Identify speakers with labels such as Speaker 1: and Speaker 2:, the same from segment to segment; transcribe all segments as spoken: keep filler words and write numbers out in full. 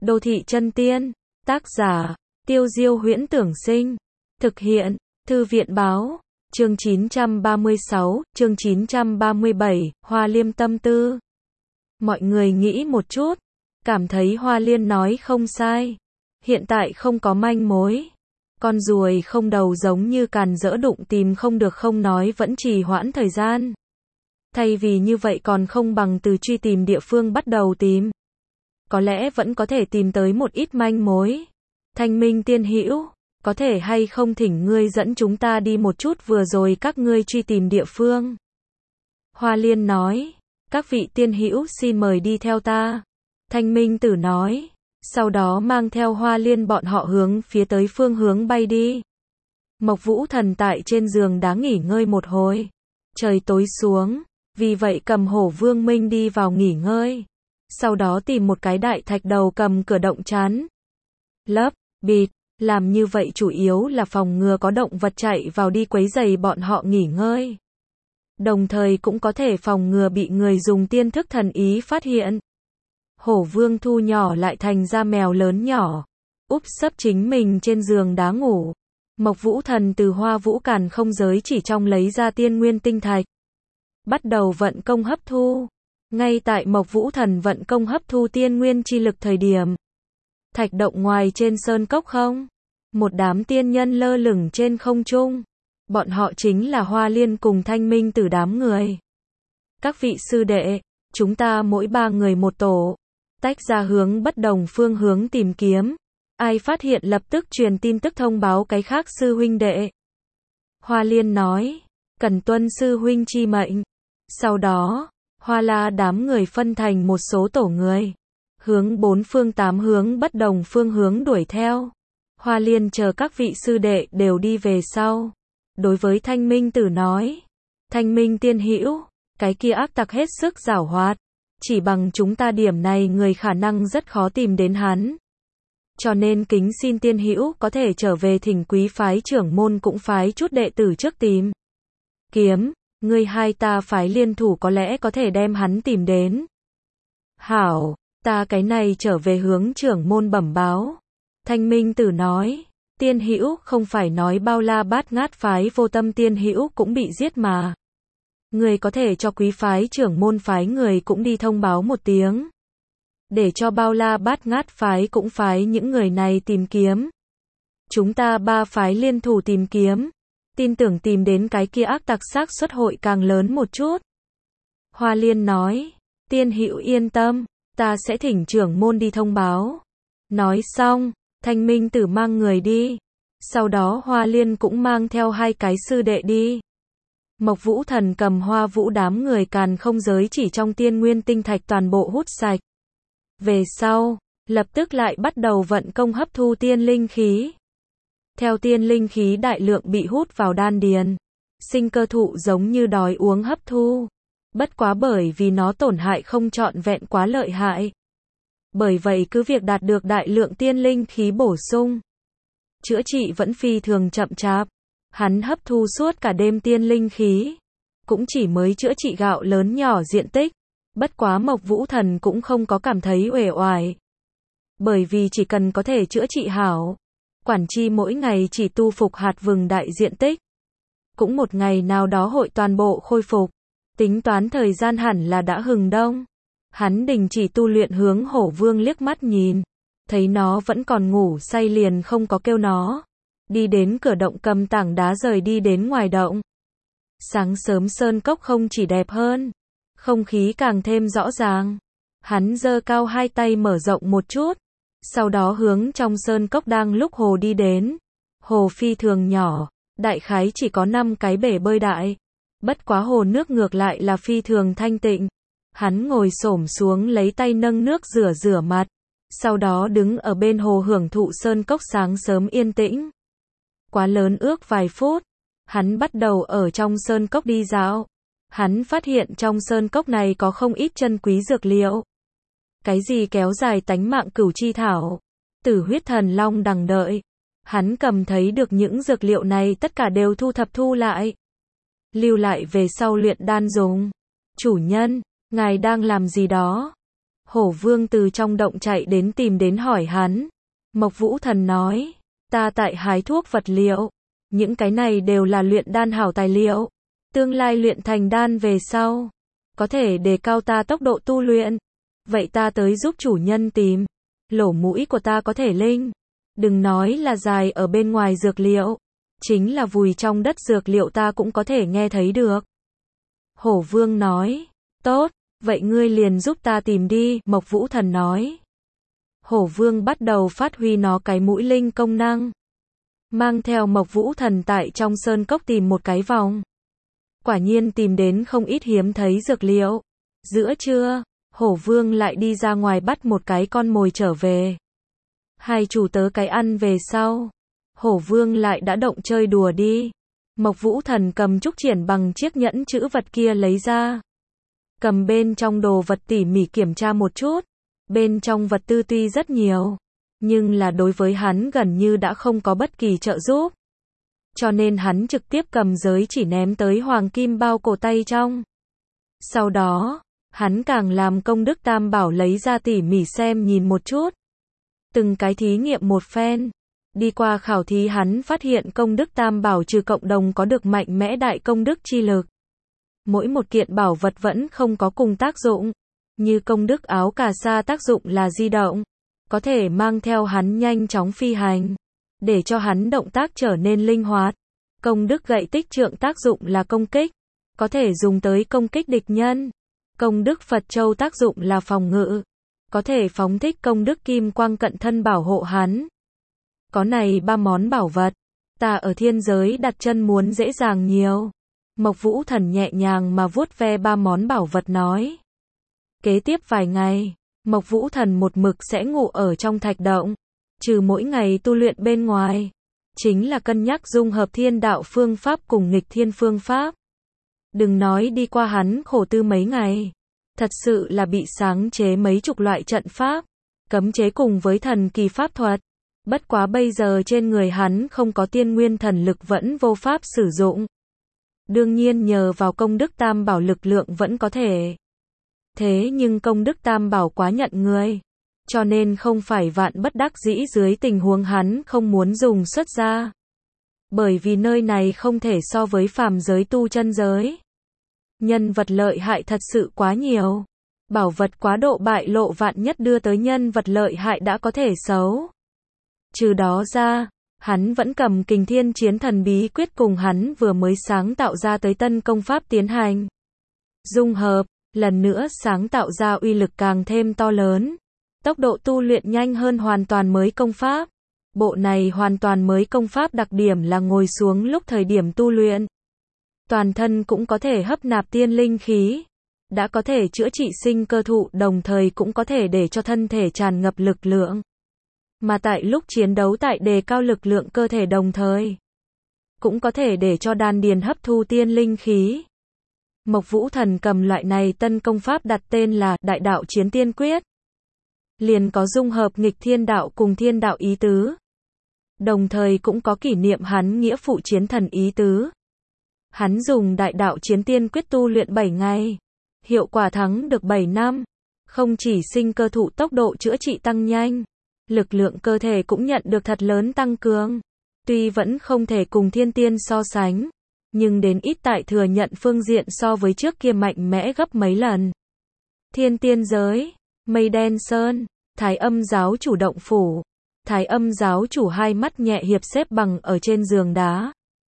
Speaker 1: Đô thị chân tiên. Tác giả, Tiêu Diêu Huyễn Tưởng Sinh. Thực hiện, Thư viện Báo. Chương chín trăm ba mươi sáu, chương chín trăm ba mươi bảy, Hoa Liêm tâm tư. Mọi người nghĩ một chút, cảm thấy Hoa Liên nói không sai. Hiện tại không có manh mối. Con ruồi không đầu giống như càn dỡ đụng tìm không được không nói vẫn trì hoãn thời gian. Thay vì như vậy còn không bằng từ truy tìm địa phương bắt đầu tìm. Có lẽ vẫn có thể tìm tới một ít manh mối. Thanh Minh tiên hữu, có thể hay không thỉnh ngươi dẫn chúng ta đi một chút vừa rồi các ngươi truy tìm địa phương. Hoa Liên nói, các vị tiên hữu xin mời đi theo ta. Thanh Minh tử nói, sau đó mang theo Hoa Liên bọn họ hướng phía tới phương hướng bay đi. Mộc Vũ Thần tại trên giường đá nghỉ ngơi một hồi. Trời tối xuống, vì vậy cầm Hổ Vương Minh đi vào nghỉ ngơi. Sau đó tìm một cái đại thạch đầu cầm cửa động chắn. Lấp, bịt, làm như vậy chủ yếu là phòng ngừa có động vật chạy vào đi quấy rầy bọn họ nghỉ ngơi. Đồng thời cũng có thể phòng ngừa bị người dùng tiên thức thần ý phát hiện. Hổ Vương thu nhỏ lại thành ra mèo lớn nhỏ, úp sấp chính mình trên giường đá ngủ. Mộc Vũ Thần từ Hoa Vũ Càn không giới chỉ trong lấy ra tiên nguyên tinh thạch. Bắt đầu vận công hấp thu. Ngay tại Mộc Vũ Thần vận công hấp thu tiên nguyên chi lực thời điểm. Thạch động ngoài trên sơn cốc không? Một đám tiên nhân lơ lửng trên không trung. Bọn họ chính là Hoa Liên cùng Thanh Minh tử đám người. Các vị sư đệ, chúng ta mỗi ba người một tổ. Tách ra hướng bất đồng phương hướng tìm kiếm. Ai phát hiện lập tức truyền tin tức thông báo cái khác sư huynh đệ. Hoa Liên nói, cần tuân sư huynh chi mệnh. Sau đó, Hoa La đám người phân thành một số tổ người. Hướng bốn phương tám hướng bất đồng phương hướng đuổi theo. Hoa Liên chờ các vị sư đệ đều đi về sau. Đối với Thanh Minh tử nói, Thanh Minh tiên hữu, cái kia ác tặc hết sức giảo hoạt. Chỉ bằng chúng ta điểm này người khả năng rất khó tìm đến hắn. Cho nên kính xin tiên hữu có thể trở về thỉnh quý phái trưởng môn cũng phái chút đệ tử trước tìm. Kiếm, ngươi hai ta phái liên thủ có lẽ có thể đem hắn tìm đến. Hảo, ta cái này trở về hướng trưởng môn bẩm báo. Thanh Minh tử nói, tiên hữu không phải nói bao la bát ngát phái vô tâm tiên hữu cũng bị giết mà. Người có thể cho quý phái trưởng môn phái người cũng đi thông báo một tiếng. Để cho bao la bát ngát phái cũng phái những người này tìm kiếm. Chúng ta ba phái liên thủ tìm kiếm. Tin tưởng tìm đến cái kia ác tặc xác suất hội càng lớn một chút. Hoa Liên nói, tiên hữu yên tâm, ta sẽ thỉnh trưởng môn đi thông báo. Nói xong, Thanh Minh tử mang người đi. Sau đó Hoa Liên cũng mang theo hai cái sư đệ đi. Mộc Vũ Thần cầm Hoa Vũ đám người càn không giới chỉ trong tiên nguyên tinh thạch toàn bộ hút sạch. Về sau, lập tức lại bắt đầu vận công hấp thu tiên linh khí. Theo tiên linh khí đại lượng bị hút vào đan điền, sinh cơ thụ giống như đói uống hấp thu. Bất quá bởi vì nó tổn hại không trọn vẹn quá lợi hại. Bởi vậy cứ việc đạt được đại lượng tiên linh khí bổ sung, chữa trị vẫn phi thường chậm chạp. Hắn hấp thu suốt cả đêm tiên linh khí, cũng chỉ mới chữa trị gạo lớn nhỏ diện tích. Bất quá Mộc Vũ Thần cũng không có cảm thấy uể oải. Bởi vì chỉ cần có thể chữa trị hảo, quản chi mỗi ngày chỉ tu phục hạt vừng đại diện tích. Cũng một ngày nào đó hội toàn bộ khôi phục. Tính toán thời gian hẳn là đã hừng đông. Hắn đình chỉ tu luyện hướng Hổ Vương liếc mắt nhìn. Thấy nó vẫn còn ngủ say liền không có kêu nó. Đi đến cửa động cầm tảng đá rời đi đến ngoài động. Sáng sớm sơn cốc không chỉ đẹp hơn, không khí càng thêm rõ ràng. Hắn giơ cao hai tay mở rộng một chút. Sau đó hướng trong sơn cốc đang lúc hồ đi đến. Hồ phi thường nhỏ, đại khái chỉ có năm cái bể bơi đại. Bất quá hồ nước ngược lại là phi thường thanh tịnh. Hắn ngồi xổm xuống lấy tay nâng nước rửa rửa mặt. Sau đó đứng ở bên hồ hưởng thụ sơn cốc sáng sớm yên tĩnh. Quá lớn ước vài phút. Hắn bắt đầu ở trong sơn cốc đi dạo. Hắn phát hiện trong sơn cốc này có không ít chân quý dược liệu. Cái gì kéo dài tánh mạng cửu chi thảo, tử huyết thần long đằng đợi. Hắn cầm thấy được những dược liệu này tất cả đều thu thập thu lại. Lưu lại về sau luyện đan dùng. Chủ nhân, ngài đang làm gì đó? Hổ vương từ trong động chạy đến tìm đến hỏi hắn. Mộc Vũ Thần nói, ta tại hái thuốc vật liệu. Những cái này đều là luyện đan hảo tài liệu. Tương lai luyện thành đan về sau, có thể đề cao ta tốc độ tu luyện. Vậy ta tới giúp chủ nhân tìm. Lỗ mũi của ta có thể linh. Đừng nói là dài ở bên ngoài dược liệu. Chính là vùi trong đất dược liệu ta cũng có thể nghe thấy được. Hổ vương nói, tốt, vậy ngươi liền giúp ta tìm đi, Mộc Vũ Thần nói. Hổ vương bắt đầu phát huy nó cái mũi linh công năng. Mang theo Mộc Vũ Thần tại trong sơn cốc tìm một cái vòng. Quả nhiên tìm đến không ít hiếm thấy dược liệu. Giữa trưa, hổ vương lại đi ra ngoài bắt một cái con mồi trở về. Hai chủ tớ cái ăn về sau. Hổ vương lại đã động chơi đùa đi. Mộc Vũ Thần cầm trúc triển bằng chiếc nhẫn chữ vật kia lấy ra. Cầm bên trong đồ vật tỉ mỉ kiểm tra một chút. Bên trong vật tư tuy rất nhiều, nhưng là đối với hắn gần như đã không có bất kỳ trợ giúp. Cho nên hắn trực tiếp cầm giới chỉ ném tới hoàng kim bao cổ tay trong. Sau đó, hắn càng làm công đức tam bảo lấy ra tỉ mỉ xem nhìn một chút. Từng cái thí nghiệm một phen. Đi qua khảo thí hắn phát hiện công đức tam bảo trừ cộng đồng có được mạnh mẽ đại công đức chi lực. Mỗi một kiện bảo vật vẫn không có cùng tác dụng. Như công đức áo cà sa tác dụng là di động. Có thể mang theo hắn nhanh chóng phi hành. Để cho hắn động tác trở nên linh hoạt. Công đức gậy tích trượng tác dụng là công kích. Có thể dùng tới công kích địch nhân. Công đức Phật Châu tác dụng là phòng ngự. Có thể phóng thích công đức kim quang cận thân bảo hộ hắn. Có này ba món bảo vật. Ta ở thiên giới đặt chân muốn dễ dàng nhiều. Mộc Vũ Thần nhẹ nhàng mà vuốt ve ba món bảo vật nói. Kế tiếp vài ngày, Mộc Vũ Thần một mực sẽ ngủ ở trong thạch động. Trừ mỗi ngày tu luyện bên ngoài. Chính là cân nhắc dung hợp thiên đạo phương pháp cùng nghịch thiên phương pháp. Đừng nói đi qua hắn khổ tư mấy ngày. Thật sự là bị sáng chế mấy chục loại trận pháp. Cấm chế cùng với thần kỳ pháp thuật. Bất quá bây giờ trên người hắn không có tiên nguyên thần lực vẫn vô pháp sử dụng. Đương nhiên nhờ vào công đức tam bảo lực lượng vẫn có thể. Thế nhưng công đức tam bảo quá nhận người. Cho nên không phải vạn bất đắc dĩ dưới tình huống hắn không muốn dùng xuất ra. Bởi vì nơi này không thể so với phàm giới tu chân giới. Nhân vật lợi hại thật sự quá nhiều. Bảo vật quá độ bại lộ vạn nhất đưa tới nhân vật lợi hại đã có thể xấu. Trừ đó ra, hắn vẫn cầm Kình Thiên Chiến Thần bí quyết cùng hắn vừa mới sáng tạo ra tới tân công pháp tiến hành. Dung hợp, lần nữa sáng tạo ra uy lực càng thêm to lớn. Tốc độ tu luyện nhanh hơn hoàn toàn mới công pháp. Bộ này hoàn toàn mới công pháp đặc điểm là ngồi xuống lúc thời điểm tu luyện. Toàn thân cũng có thể hấp nạp tiên linh khí. Đã có thể chữa trị sinh cơ thụ đồng thời cũng có thể để cho thân thể tràn ngập lực lượng. Mà tại lúc chiến đấu tại đề cao lực lượng cơ thể đồng thời. Cũng có thể để cho đan điền hấp thu tiên linh khí. Mộc Vũ Thần cầm loại này tân công pháp đặt tên là Đại Đạo Chiến Tiên Quyết. Liền có dung hợp nghịch thiên đạo cùng thiên đạo ý tứ. Đồng thời cũng có kỷ niệm hắn nghĩa phụ chiến thần ý tứ. Hắn dùng Đại Đạo Chiến Tiên Quyết tu luyện bảy ngày. Hiệu quả thắng được bảy năm. Không chỉ sinh cơ thụ tốc độ chữa trị tăng nhanh. Lực lượng cơ thể cũng nhận được thật lớn tăng cường. Tuy vẫn không thể cùng thiên tiên so sánh. Nhưng đến ít tại thừa nhận phương diện so với trước kia mạnh mẽ gấp mấy lần. Thiên tiên giới, Mây Đen Sơn, Thái Âm giáo chủ động phủ. Thái Âm giáo chủ hai mắt nhẹ hiệp xếp bằng ở trên giường đá.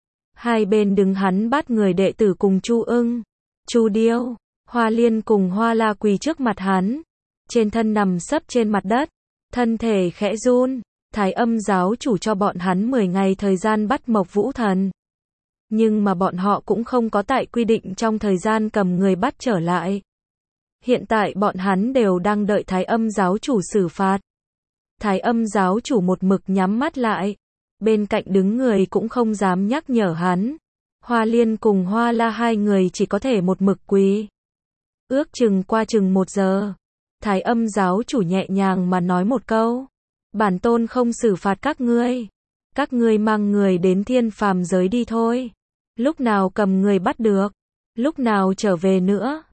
Speaker 1: Hai bên đứng hắn bắt người đệ tử cùng Chu Ưng, Chu Điêu, Hoa Liên cùng Hoa La quỳ trước mặt hắn. Trên thân nằm sấp trên mặt đất. Thân thể khẽ run. Thái Âm giáo chủ cho bọn hắn mười ngày thời gian bắt Mộc Vũ Thần. Nhưng mà bọn họ cũng không có tại quy định trong thời gian cầm người bắt trở lại. Hiện tại bọn hắn đều đang đợi Thái Âm giáo chủ xử phạt. Thái Âm giáo chủ một mực nhắm mắt lại. Bên cạnh đứng người cũng không dám nhắc nhở hắn. Hoa Liên cùng Hoa La hai người chỉ có thể một mực quỳ. Ước chừng qua chừng một giờ. Thái Âm giáo chủ nhẹ nhàng mà nói một câu. Bản tôn không xử phạt các ngươi. Các ngươi mang người đến thiên phàm giới đi thôi. Lúc nào cầm người bắt được. Lúc nào trở về nữa.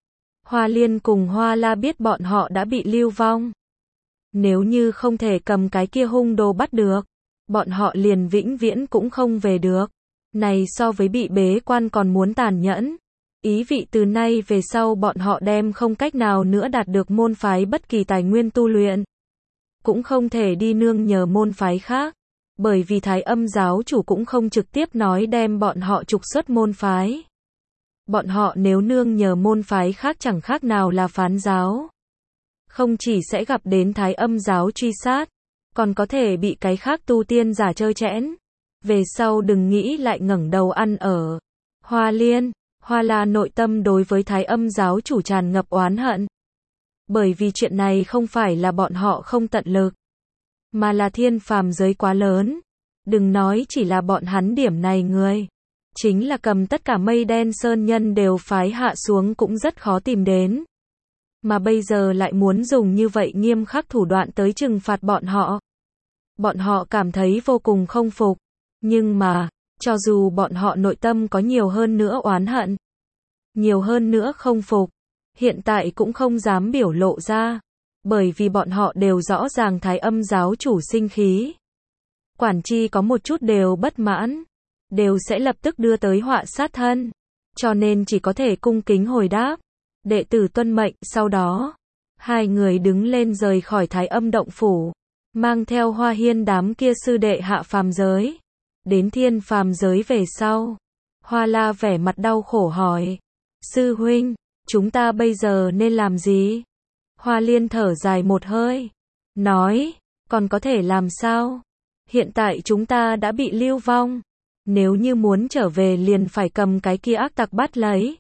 Speaker 1: Hoa Liên cùng Hoa La biết bọn họ đã bị lưu vong. Nếu như không thể cầm cái kia hung đồ bắt được, bọn họ liền vĩnh viễn cũng không về được. Này so với bị bế quan còn muốn tàn nhẫn. Ý vị từ nay về sau bọn họ đem không cách nào nữa đạt được môn phái bất kỳ tài nguyên tu luyện. Cũng không thể đi nương nhờ môn phái khác. Bởi vì Thái Âm giáo chủ cũng không trực tiếp nói đem bọn họ trục xuất môn phái. Bọn họ nếu nương nhờ môn phái khác chẳng khác nào là phán giáo. Không chỉ sẽ gặp đến Thái Âm giáo truy sát, còn có thể bị cái khác tu tiên giả chơi chẽn. Về sau đừng nghĩ lại ngẩng đầu ăn ở. Hoa Liên, Hoa La nội tâm đối với Thái Âm giáo chủ tràn ngập oán hận. Bởi vì chuyện này không phải là bọn họ không tận lực, mà là thiên phàm giới quá lớn. Đừng nói chỉ là bọn hắn điểm này người. Chính là cầm tất cả mây đen sơn nhân đều phái hạ xuống cũng rất khó tìm đến. Mà bây giờ lại muốn dùng như vậy nghiêm khắc thủ đoạn tới trừng phạt bọn họ. Bọn họ cảm thấy vô cùng không phục. Nhưng mà, cho dù bọn họ nội tâm có nhiều hơn nữa oán hận, nhiều hơn nữa không phục, hiện tại cũng không dám biểu lộ ra. Bởi vì bọn họ đều rõ ràng Thái Âm giáo chủ sinh khí. Quản chi có một chút đều bất mãn, đều sẽ lập tức đưa tới họa sát thân. Cho nên chỉ có thể cung kính hồi đáp. Đệ tử tuân mệnh. Sau đó, hai người đứng lên rời khỏi Thái Âm động phủ, mang theo Hoa Hiên đám kia sư đệ hạ phàm giới. Đến thiên phàm giới về sau, Hoa La vẻ mặt đau khổ hỏi: sư huynh, chúng ta bây giờ nên làm gì? Hoa Liên thở dài một hơi, nói: còn có thể làm sao? Hiện tại chúng ta đã bị lưu vong. Nếu như muốn trở về liền phải cầm cái kia ác tặc bắt lấy.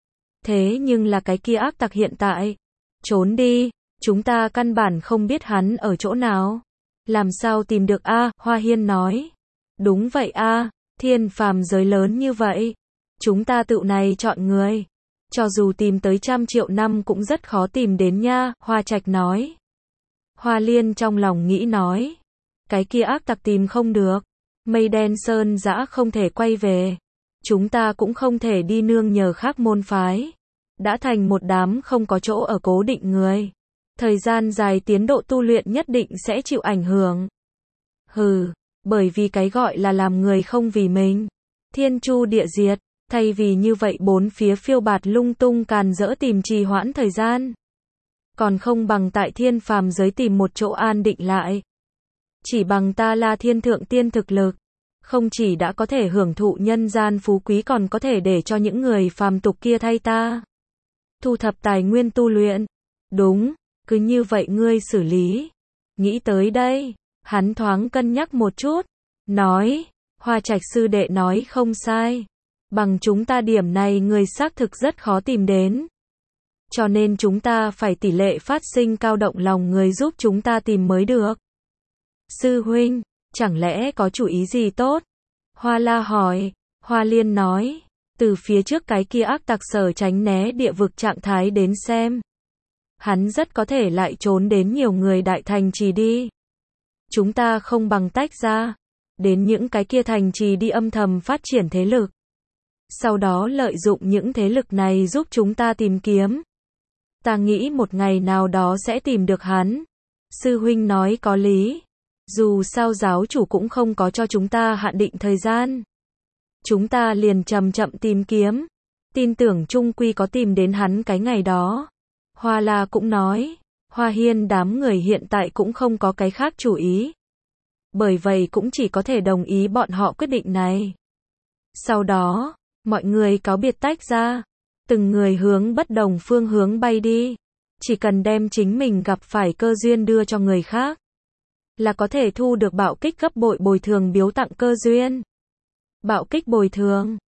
Speaker 1: Thế nhưng là cái kia ác tặc hiện tại trốn đi, chúng ta căn bản không biết hắn ở chỗ nào. Làm sao tìm được a? Hoa Hiên nói. Đúng vậy a, thiên phàm giới lớn như vậy, chúng ta tự này chọn người, cho dù tìm tới trăm triệu năm cũng rất khó tìm đến nha. Hoa Trạch nói. Hoa Liên trong lòng nghĩ nói, cái kia ác tặc tìm không được, mây đen sơn dã không thể quay về, chúng ta cũng không thể đi nương nhờ khác môn phái, đã thành một đám không có chỗ ở cố định người, thời gian dài tiến độ tu luyện nhất định sẽ chịu ảnh hưởng. Hừ, bởi vì cái gọi là làm người không vì mình, thiên chu địa diệt, thay vì như vậy bốn phía phiêu bạt lung tung càn rỡ tìm trì hoãn thời gian, còn không bằng tại thiên phàm giới tìm một chỗ an định lại. Chỉ bằng ta La Thiên thượng tiên thực lực, không chỉ đã có thể hưởng thụ nhân gian phú quý còn có thể để cho những người phàm tục kia thay ta thu thập tài nguyên tu luyện. Đúng, cứ như vậy ngươi xử lý. Nghĩ tới đây, hắn thoáng cân nhắc một chút, nói, Hoa Trạch sư đệ nói không sai. Bằng chúng ta điểm này người xác thực rất khó tìm đến. Cho nên chúng ta phải tỷ lệ phát sinh cao động lòng người giúp chúng ta tìm mới được. Sư huynh, chẳng lẽ có chủ ý gì tốt? Hoa La hỏi. Hoa Liên nói, từ phía trước cái kia ác tặc sở tránh né địa vực trạng thái đến xem, hắn rất có thể lại trốn đến nhiều người đại thành trì đi. Chúng ta không bằng tách ra, đến những cái kia thành trì đi âm thầm phát triển thế lực. Sau đó lợi dụng những thế lực này giúp chúng ta tìm kiếm. Ta nghĩ một ngày nào đó sẽ tìm được hắn. Sư huynh nói có lý. Dù sao giáo chủ cũng không có cho chúng ta hạn định thời gian. Chúng ta liền chậm chậm tìm kiếm. Tin tưởng chung quy có tìm đến hắn cái ngày đó. Hoa La cũng nói. Hoa Hiên đám người hiện tại cũng không có cái khác chủ ý. Bởi vậy cũng chỉ có thể đồng ý bọn họ quyết định này. Sau đó, mọi người cáo biệt tách ra. Từng người hướng bất đồng phương hướng bay đi. Chỉ cần đem chính mình gặp phải cơ duyên đưa cho người khác, là có thể thu được bạo kích gấp bội bồi thường biếu tặng cơ duyên. Bạo kích bồi thường.